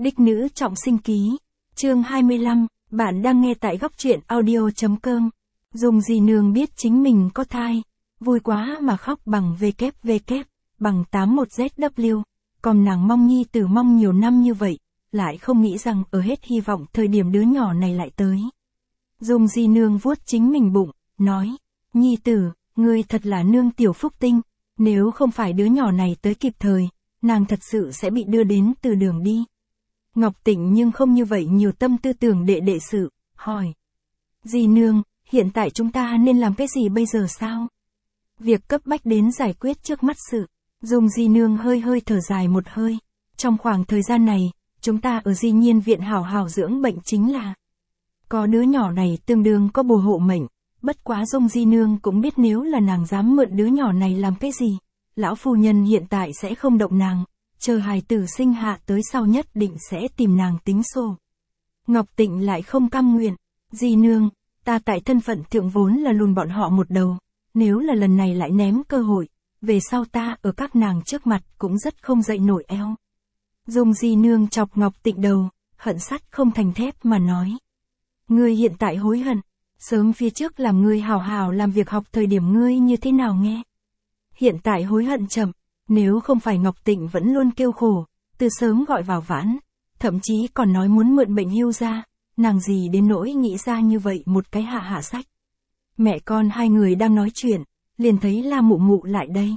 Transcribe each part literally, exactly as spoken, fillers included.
Đích nữ trọng sinh ký. Chương hai mươi lăm, bạn đang nghe tại góc truyện audio.com. Dùng gì nương biết chính mình có thai. Vui quá mà khóc bằng vê kép vê kép, bằng tám một Z W. Còn nàng mong nhi tử mong nhiều năm như vậy, lại không nghĩ rằng ở hết hy vọng thời điểm đứa nhỏ này lại tới. Dùng gì nương vuốt chính mình bụng, nói, nhi tử, ngươi thật là nương tiểu phúc tinh, nếu không phải đứa nhỏ này tới kịp thời, nàng thật sự sẽ bị đưa đến từ đường đi. Ngọc Tịnh nhưng không như vậy nhiều tâm tư tưởng đệ đệ sự, hỏi. Dì nương, hiện tại chúng ta nên làm cái gì bây giờ sao? Việc cấp bách đến giải quyết trước mắt sự. Dùng dì nương hơi hơi thở dài một hơi. Trong khoảng thời gian này, chúng ta ở di nhiên viện hảo hảo dưỡng bệnh chính là. Có đứa nhỏ này tương đương có bùa hộ mệnh. Bất quá Dung di nương cũng biết nếu là nàng dám mượn đứa nhỏ này làm cái gì. Lão phu nhân hiện tại sẽ không động nàng. Chờ hài tử sinh hạ tới sau nhất định sẽ tìm nàng tính sổ. Ngọc Tịnh lại không cam nguyện. Di nương, ta tại thân phận thượng vốn là lùn bọn họ một đầu. Nếu là lần này lại ném cơ hội, về sau ta ở các nàng trước mặt cũng rất không dậy nổi eo. Dung di nương chọc Ngọc Tịnh đầu, hận sắt không thành thép mà nói. Ngươi hiện tại hối hận, sớm phía trước làm ngươi hào hào làm việc học thời điểm ngươi như thế nào nghe. Hiện tại hối hận chậm, nếu không phải Ngọc Tịnh vẫn luôn kêu khổ, từ sớm gọi vào vãn, thậm chí còn nói muốn mượn bệnh hưu ra, nàng gì đến nỗi nghĩ ra như vậy một cái hạ hạ sách. Mẹ con hai người đang nói chuyện, liền thấy La Mụ Mụ lại đây.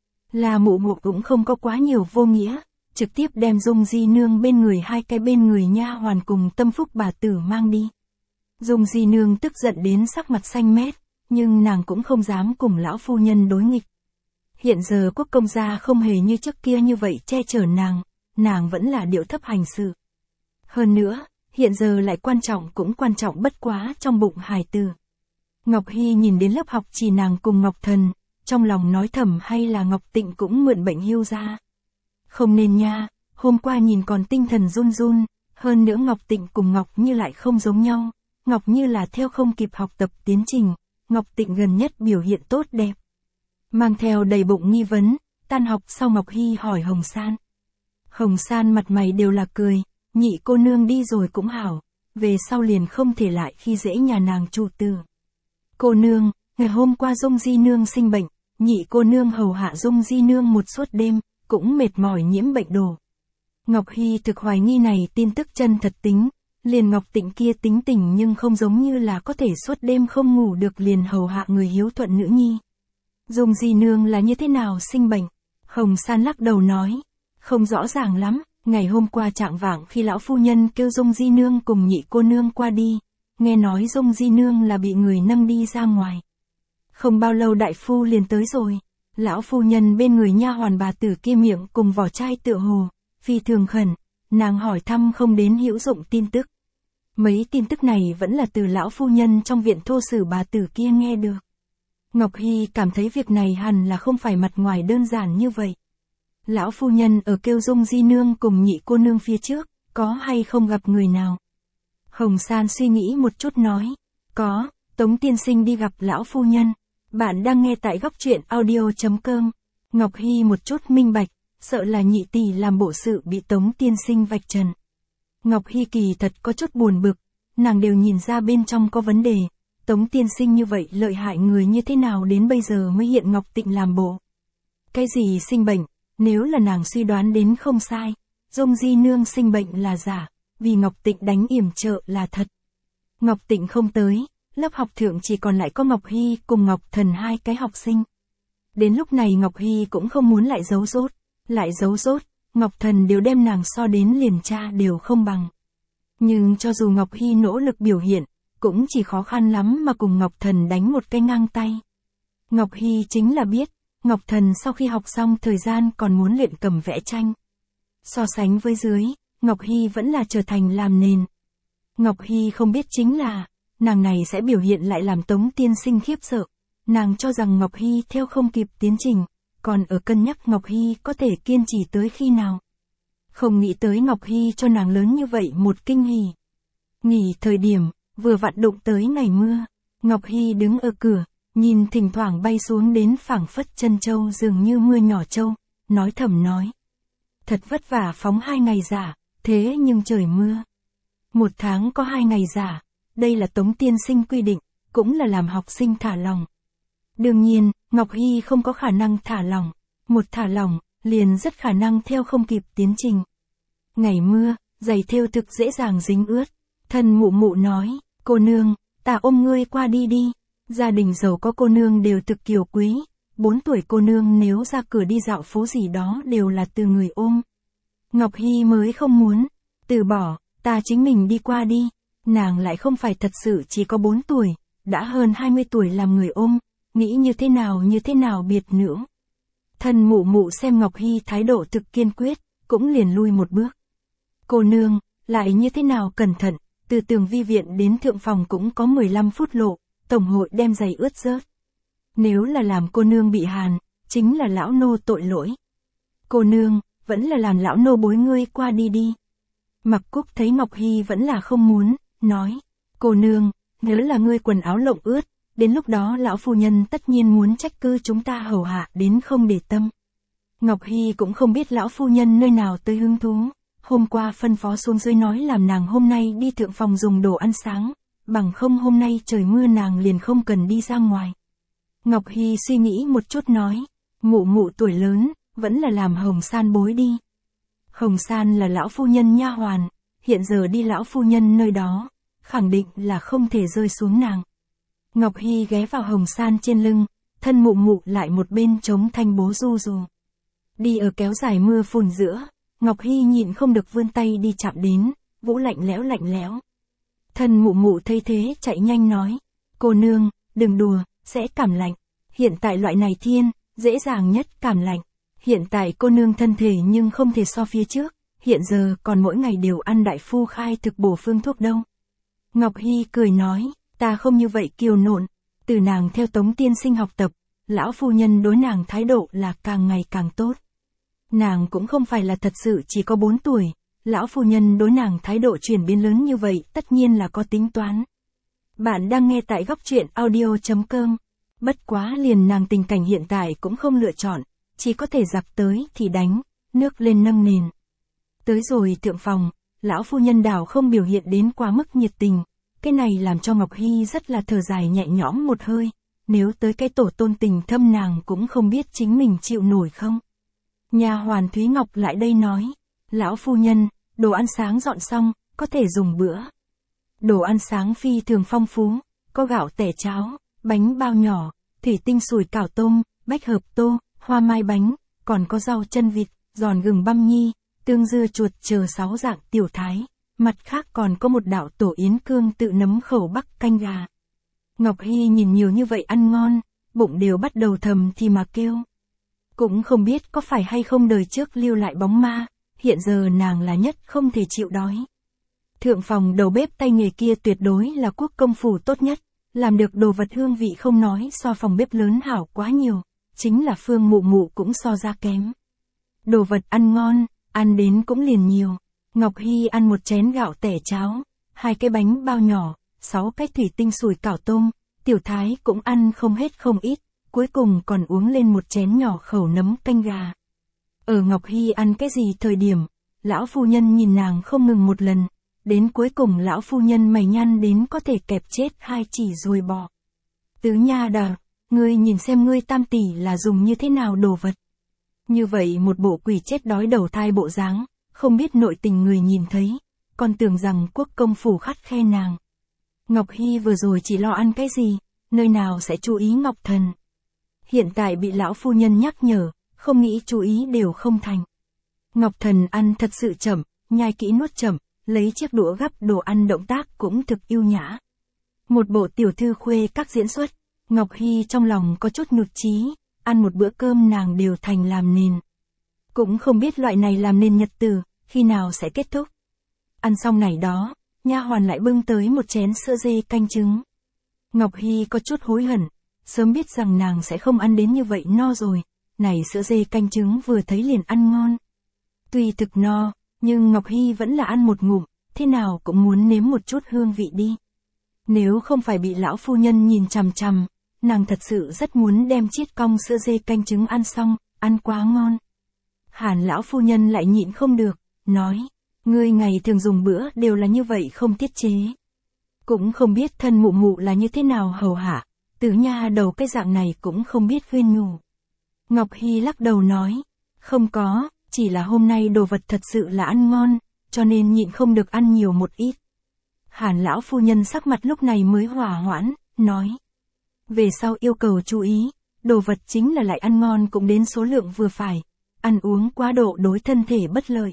La Mụ Mụ cũng không có quá nhiều vô nghĩa, trực tiếp đem Dung di nương bên người hai cái bên người nha hoàn cùng Tâm Phúc bà tử mang đi. Dung di nương tức giận đến sắc mặt xanh mét, nhưng nàng cũng không dám cùng lão phu nhân đối nghịch. Hiện giờ quốc công gia không hề như trước kia như vậy che chở nàng, nàng vẫn là điệu thấp hành sự. Hơn nữa, hiện giờ lại quan trọng cũng quan trọng bất quá trong bụng hài tử. Ngọc Hy nhìn đến lớp học chỉ nàng cùng Ngọc Thần, trong lòng nói thầm hay là Ngọc Tịnh cũng mượn bệnh hưu ra. Không nên nha, hôm qua nhìn còn tinh thần run run, hơn nữa Ngọc Tịnh cùng Ngọc Như lại không giống nhau, Ngọc Như là theo không kịp học tập tiến trình, Ngọc Tịnh gần nhất biểu hiện tốt đẹp. Mang theo đầy bụng nghi vấn, tan học sau Ngọc Hy hỏi Hồng San. Hồng San mặt mày đều là cười, nhị cô nương đi rồi cũng hảo, về sau liền không thể lại khi dễ nhà nàng chủ tử. Cô nương, ngày hôm qua Dung di nương sinh bệnh, nhị cô nương hầu hạ Dung di nương một suốt đêm, cũng mệt mỏi nhiễm bệnh đồ. Ngọc Hy thực hoài nghi này tin tức chân thật tính, liền Ngọc Tịnh kia tính tình nhưng không giống như là có thể suốt đêm không ngủ được liền hầu hạ người hiếu thuận nữ nhi. Dung di nương là như thế nào sinh bệnh? Hồng San lắc đầu nói, không rõ ràng lắm, ngày hôm qua trạng vạng khi lão phu nhân kêu Dung di nương cùng nhị cô nương qua đi, nghe nói Dung di nương là bị người nâng đi ra ngoài. Không bao lâu đại phu liền tới rồi, lão phu nhân bên người nha hoàn bà tử kia miệng cùng vỏ chai tựa hồ, phi thường khẩn, nàng hỏi thăm không đến hữu dụng tin tức. Mấy tin tức này vẫn là từ lão phu nhân trong viện thô sử bà tử kia nghe được. Ngọc Hy cảm thấy việc này hẳn là không phải mặt ngoài đơn giản như vậy. Lão phu nhân ở kêu Dung di nương cùng nhị cô nương phía trước, có hay không gặp người nào? Hồng San suy nghĩ một chút nói, có, Tống tiên sinh đi gặp lão phu nhân. Bạn đang nghe tại góc truyện audio.com. Ngọc Hy một chút minh bạch, sợ là nhị tỷ làm bộ sự bị Tống tiên sinh vạch trần. Ngọc Hy kỳ thật có chút buồn bực, nàng đều nhìn ra bên trong có vấn đề. Tống tiên sinh như vậy lợi hại người như thế nào đến bây giờ mới hiện Ngọc Tịnh làm bộ. Cái gì sinh bệnh, nếu là nàng suy đoán đến không sai, Dung di nương sinh bệnh là giả, vì Ngọc Tịnh đánh yểm trợ là thật. Ngọc Tịnh không tới, lớp học thượng chỉ còn lại có Ngọc Hy cùng Ngọc Thần hai cái học sinh. Đến lúc này Ngọc Hy cũng không muốn lại giấu dốt, lại giấu dốt, Ngọc Thần đều đem nàng so đến liền cha đều không bằng. Nhưng cho dù Ngọc Hy nỗ lực biểu hiện, cũng chỉ khó khăn lắm mà cùng Ngọc Thần đánh một cái ngang tay. Ngọc Hy chính là biết, Ngọc Thần sau khi học xong thời gian còn muốn luyện cầm vẽ tranh. So sánh với dưới, Ngọc Hy vẫn là trở thành làm nền. Ngọc Hy không biết chính là, nàng này sẽ biểu hiện lại làm Tống tiên sinh khiếp sợ. Nàng cho rằng Ngọc Hy theo không kịp tiến trình, còn ở cân nhắc Ngọc Hy có thể kiên trì tới khi nào. Không nghĩ tới Ngọc Hy cho nàng lớn như vậy một kinh hỉ. Nghỉ thời điểm, vừa vặn đụng tới ngày mưa, Ngọc Hy đứng ở cửa, nhìn thỉnh thoảng bay xuống đến phảng phất chân châu dường như mưa nhỏ châu, nói thầm nói. Thật vất vả phóng hai ngày giả, Thế nhưng trời mưa. Một tháng có hai ngày giả, đây là Tống tiên sinh quy định, cũng là làm học sinh thả lỏng. Đương nhiên, Ngọc Hy không có khả năng thả lỏng. Một thả lỏng, liền rất khả năng theo không kịp tiến trình. Ngày mưa, giày thêu thực dễ dàng dính ướt. Thân mụ mụ nói, cô nương, ta ôm ngươi qua đi đi. Gia đình giàu có cô nương đều thực kiều quý. Bốn tuổi cô nương nếu ra cửa đi dạo phố gì đó đều là từ người ôm. Ngọc Hy mới không muốn. Từ bỏ, ta chính mình đi qua đi. Nàng lại không phải thật sự chỉ có bốn tuổi, đã hơn hai mươi tuổi làm người ôm. Nghĩ như thế nào như thế nào biệt nữ. Thân mụ mụ xem Ngọc Hy thái độ thực kiên quyết, cũng liền lui một bước. Cô nương, lại như thế nào cẩn thận, từ tường vi viện đến thượng phòng cũng có mười lăm phút lộ, tổng hội đem giày ướt rớt. Nếu là làm cô nương bị hàn, chính là lão nô tội lỗi. Cô nương, vẫn là làm lão nô bối ngươi qua đi đi. Mặc Cúc thấy Ngọc Hy vẫn là không muốn, nói, cô nương, nếu là ngươi quần áo lộng ướt, đến lúc đó lão phu nhân tất nhiên muốn trách cứ chúng ta hầu hạ đến không để tâm. Ngọc Hy cũng không biết lão phu nhân nơi nào tới hứng thú, hôm qua phân phó xuống dưới nói làm nàng hôm nay đi thượng phòng dùng đồ ăn sáng, bằng không hôm nay trời mưa nàng liền không cần đi ra ngoài. Ngọc Hy suy nghĩ một chút nói, mụ mụ tuổi lớn, vẫn là làm Hồng San bối đi. Hồng San là lão phu nhân nha hoàn, hiện giờ đi lão phu nhân nơi đó, khẳng định là không thể rơi xuống nàng. Ngọc Hy ghé vào Hồng San trên lưng, thân mụ mụ lại một bên chống thanh bố ru ru. Đi ở kéo dài mưa phùn giữa, Ngọc Hy nhịn không được vươn tay đi chạm đến, vũ lạnh lẽo lạnh lẽo. Thân mụ mụ thấy thế chạy nhanh nói, cô nương, đừng đùa, sẽ cảm lạnh. Hiện tại loại này thiên, dễ dàng nhất cảm lạnh. Hiện tại cô nương thân thể nhưng không thể so phía trước, hiện giờ còn mỗi ngày đều ăn đại phu khai thực bổ phương thuốc đâu. Ngọc Hy cười nói, ta không như vậy kiều nộn, từ nàng theo Tống tiên sinh học tập, lão phu nhân đối nàng thái độ là càng ngày càng tốt. Nàng cũng không phải là thật sự chỉ có bốn tuổi, lão phu nhân đối nàng thái độ chuyển biến lớn như vậy tất nhiên là có tính toán. Bạn đang nghe tại góc truyện audio chấm com. Bất quá liền nàng tình cảnh hiện tại cũng không lựa chọn, chỉ có thể giặc tới thì đánh, nước lên nâng nền. Tới rồi thượng phòng, lão phu nhân đảo không biểu hiện đến quá mức nhiệt tình, cái này làm cho Ngọc Hy rất là thở dài nhẹ nhõm một hơi, nếu tới cái tổ tôn tình thâm nàng cũng không biết chính mình chịu nổi không. Nha hoàn Thúy Ngọc lại đây nói, lão phu nhân, đồ ăn sáng dọn xong, có thể dùng bữa. Đồ ăn sáng phi thường phong phú, có gạo tẻ cháo, bánh bao nhỏ, thủy tinh sủi cảo tôm, bách hợp tô, hoa mai bánh, còn có rau chân vịt, giòn gừng băm nhi, tương dưa chuột chờ sáu dạng tiểu thái, mặt khác còn có một đạo tổ yến cương tự nấm khẩu bắc canh gà. Ngọc Hy nhìn nhiều như vậy ăn ngon, bụng đều bắt đầu thầm thì mà kêu. Cũng không biết có phải hay không đời trước lưu lại bóng ma, hiện giờ nàng là nhất không thể chịu đói. Thượng phòng đầu bếp tay nghề kia tuyệt đối là quốc công phủ tốt nhất, làm được đồ vật hương vị không nói so phòng bếp lớn hảo quá nhiều, chính là Phương mụ mụ cũng so ra kém. Đồ vật ăn ngon, ăn đến cũng liền nhiều. Ngọc Hy ăn một chén gạo tẻ cháo, hai cái bánh bao nhỏ, sáu cái thủy tinh sủi cảo tôm, tiểu thái cũng ăn không hết không ít, cuối cùng còn uống lên một chén nhỏ khẩu nấm canh gà. Ở Ngọc Hy ăn cái gì thời điểm, lão phu nhân nhìn nàng không ngừng một lần, đến cuối cùng lão phu nhân mày nhăn đến có thể kẹp chết hai chỉ rồi bỏ. Tứ nha đà, ngươi nhìn xem ngươi tam tỷ là dùng như thế nào đồ vật. Như vậy một bộ quỷ chết đói đầu thai bộ dáng, không biết nội tình người nhìn thấy, còn tưởng rằng quốc công phủ khắt khe nàng. Ngọc Hy vừa rồi chỉ lo ăn cái gì, nơi nào sẽ chú ý Ngọc Thần. Hiện tại bị lão phu nhân nhắc nhở, không nghĩ chú ý đều không thành. Ngọc Thần ăn thật sự chậm, nhai kỹ nuốt chậm, lấy chiếc đũa gắp đồ ăn động tác cũng thực yêu nhã. Một bộ tiểu thư khuê các diễn xuất, Ngọc Hy trong lòng có chút nhụt chí, ăn một bữa cơm nàng đều thành làm nền. Cũng không biết loại này làm nền nhật tử, khi nào sẽ kết thúc. Ăn xong này đó, nha hoàn lại bưng tới một chén sữa dê canh trứng. Ngọc Hy có chút hối hận, sớm biết rằng nàng sẽ không ăn đến như vậy no rồi, này sữa dê canh trứng vừa thấy liền ăn ngon. Tuy thực no, nhưng Ngọc Hy vẫn là ăn một ngụm, thế nào cũng muốn nếm một chút hương vị đi. Nếu không phải bị lão phu nhân nhìn chằm chằm, nàng thật sự rất muốn đem chiết cong sữa dê canh trứng ăn xong, ăn quá ngon. Hàn lão phu nhân lại nhịn không được, nói, Ngươi ngày thường dùng bữa đều là như vậy không tiết chế. Cũng không biết thân mụ mụ là như thế nào hầu hạ, từ nha đầu cái dạng này cũng không biết khuyên nhủ. Ngọc Hy lắc đầu nói, không có, chỉ là hôm nay đồ vật thật sự là ăn ngon, cho nên nhịn không được ăn nhiều một ít. Hàn lão phu nhân sắc mặt lúc này mới hòa hoãn, nói. Về sau yêu cầu chú ý, đồ vật chính là lại ăn ngon cũng đến số lượng vừa phải, ăn uống quá độ đối thân thể bất lợi.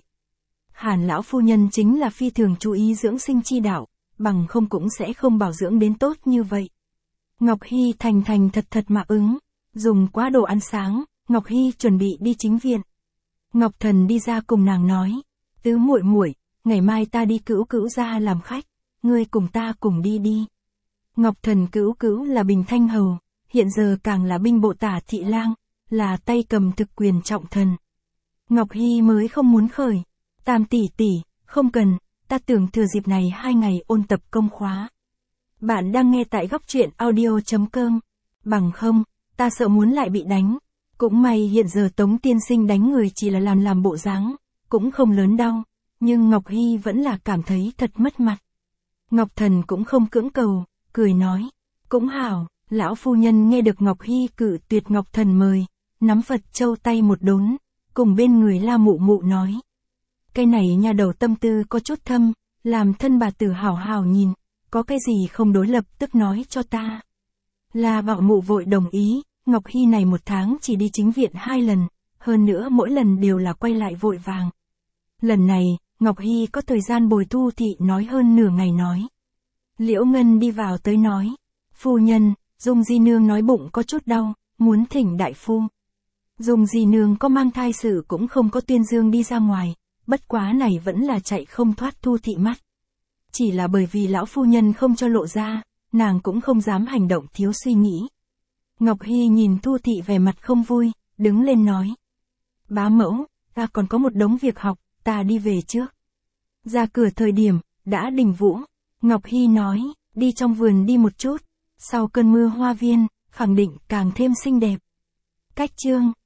Hàn lão phu nhân chính là phi thường chú ý dưỡng sinh chi đạo, bằng không cũng sẽ không bảo dưỡng đến tốt như vậy. Ngọc Hy thành thành thật thật mà ứng, dùng quá độ ăn sáng, Ngọc Hy chuẩn bị đi chính viện. Ngọc Thần đi ra cùng nàng nói, tứ muội muội, ngày mai ta đi Cữu Cữu gia làm khách, ngươi cùng ta cùng đi đi. Ngọc Thần Cữu Cữu là Bình Thanh hầu, hiện giờ càng là binh bộ tả thị lang, là tay cầm thực quyền trọng thần. Ngọc Hy mới không muốn khởi, Tam tỷ tỷ, không cần, ta tưởng thừa dịp này hai ngày ôn tập công khóa. Bạn đang nghe tại góc truyện audio.com, bằng không, ta sợ muốn lại bị đánh. Cũng may hiện giờ Tống tiên sinh đánh người chỉ là làm làm bộ dáng, cũng không lớn đau, nhưng Ngọc Hy vẫn là cảm thấy thật mất mặt. Ngọc Thần cũng không cưỡng cầu, cười nói, cũng hảo, lão phu nhân nghe được Ngọc Hy cự tuyệt Ngọc Thần mời, nắm Phật châu tay một đốn, cùng bên người La Mụ Mụ nói. Cái này nhà đầu tâm tư có chút thâm, làm thân bà tử hảo hảo nhìn, có cái gì không đối lập tức nói cho ta. La Bảo Mụ vội đồng ý, Ngọc Hy này một tháng chỉ đi chính viện hai lần, hơn nữa mỗi lần đều là quay lại vội vàng. Lần này, Ngọc Hy có thời gian bồi Thu Thị nói hơn nửa ngày nói. Liễu Ngân đi vào tới nói, phu nhân, Dung Di Nương nói bụng có chút đau, muốn thỉnh đại phu. Dung Di Nương có mang thai sự cũng không có tuyên dương đi ra ngoài, bất quá này vẫn là chạy không thoát Thu Thị mắt. Chỉ là bởi vì lão phu nhân không cho lộ ra, nàng cũng không dám hành động thiếu suy nghĩ. Ngọc Hy nhìn Thu Thị vẻ mặt không vui, đứng lên nói. Bá mẫu, ta còn có một đống việc học, ta đi về trước. Ra cửa thời điểm, đã đình vũ. Ngọc Hy nói, đi trong vườn đi một chút, sau cơn mưa hoa viên, khẳng định càng thêm xinh đẹp. Cách chương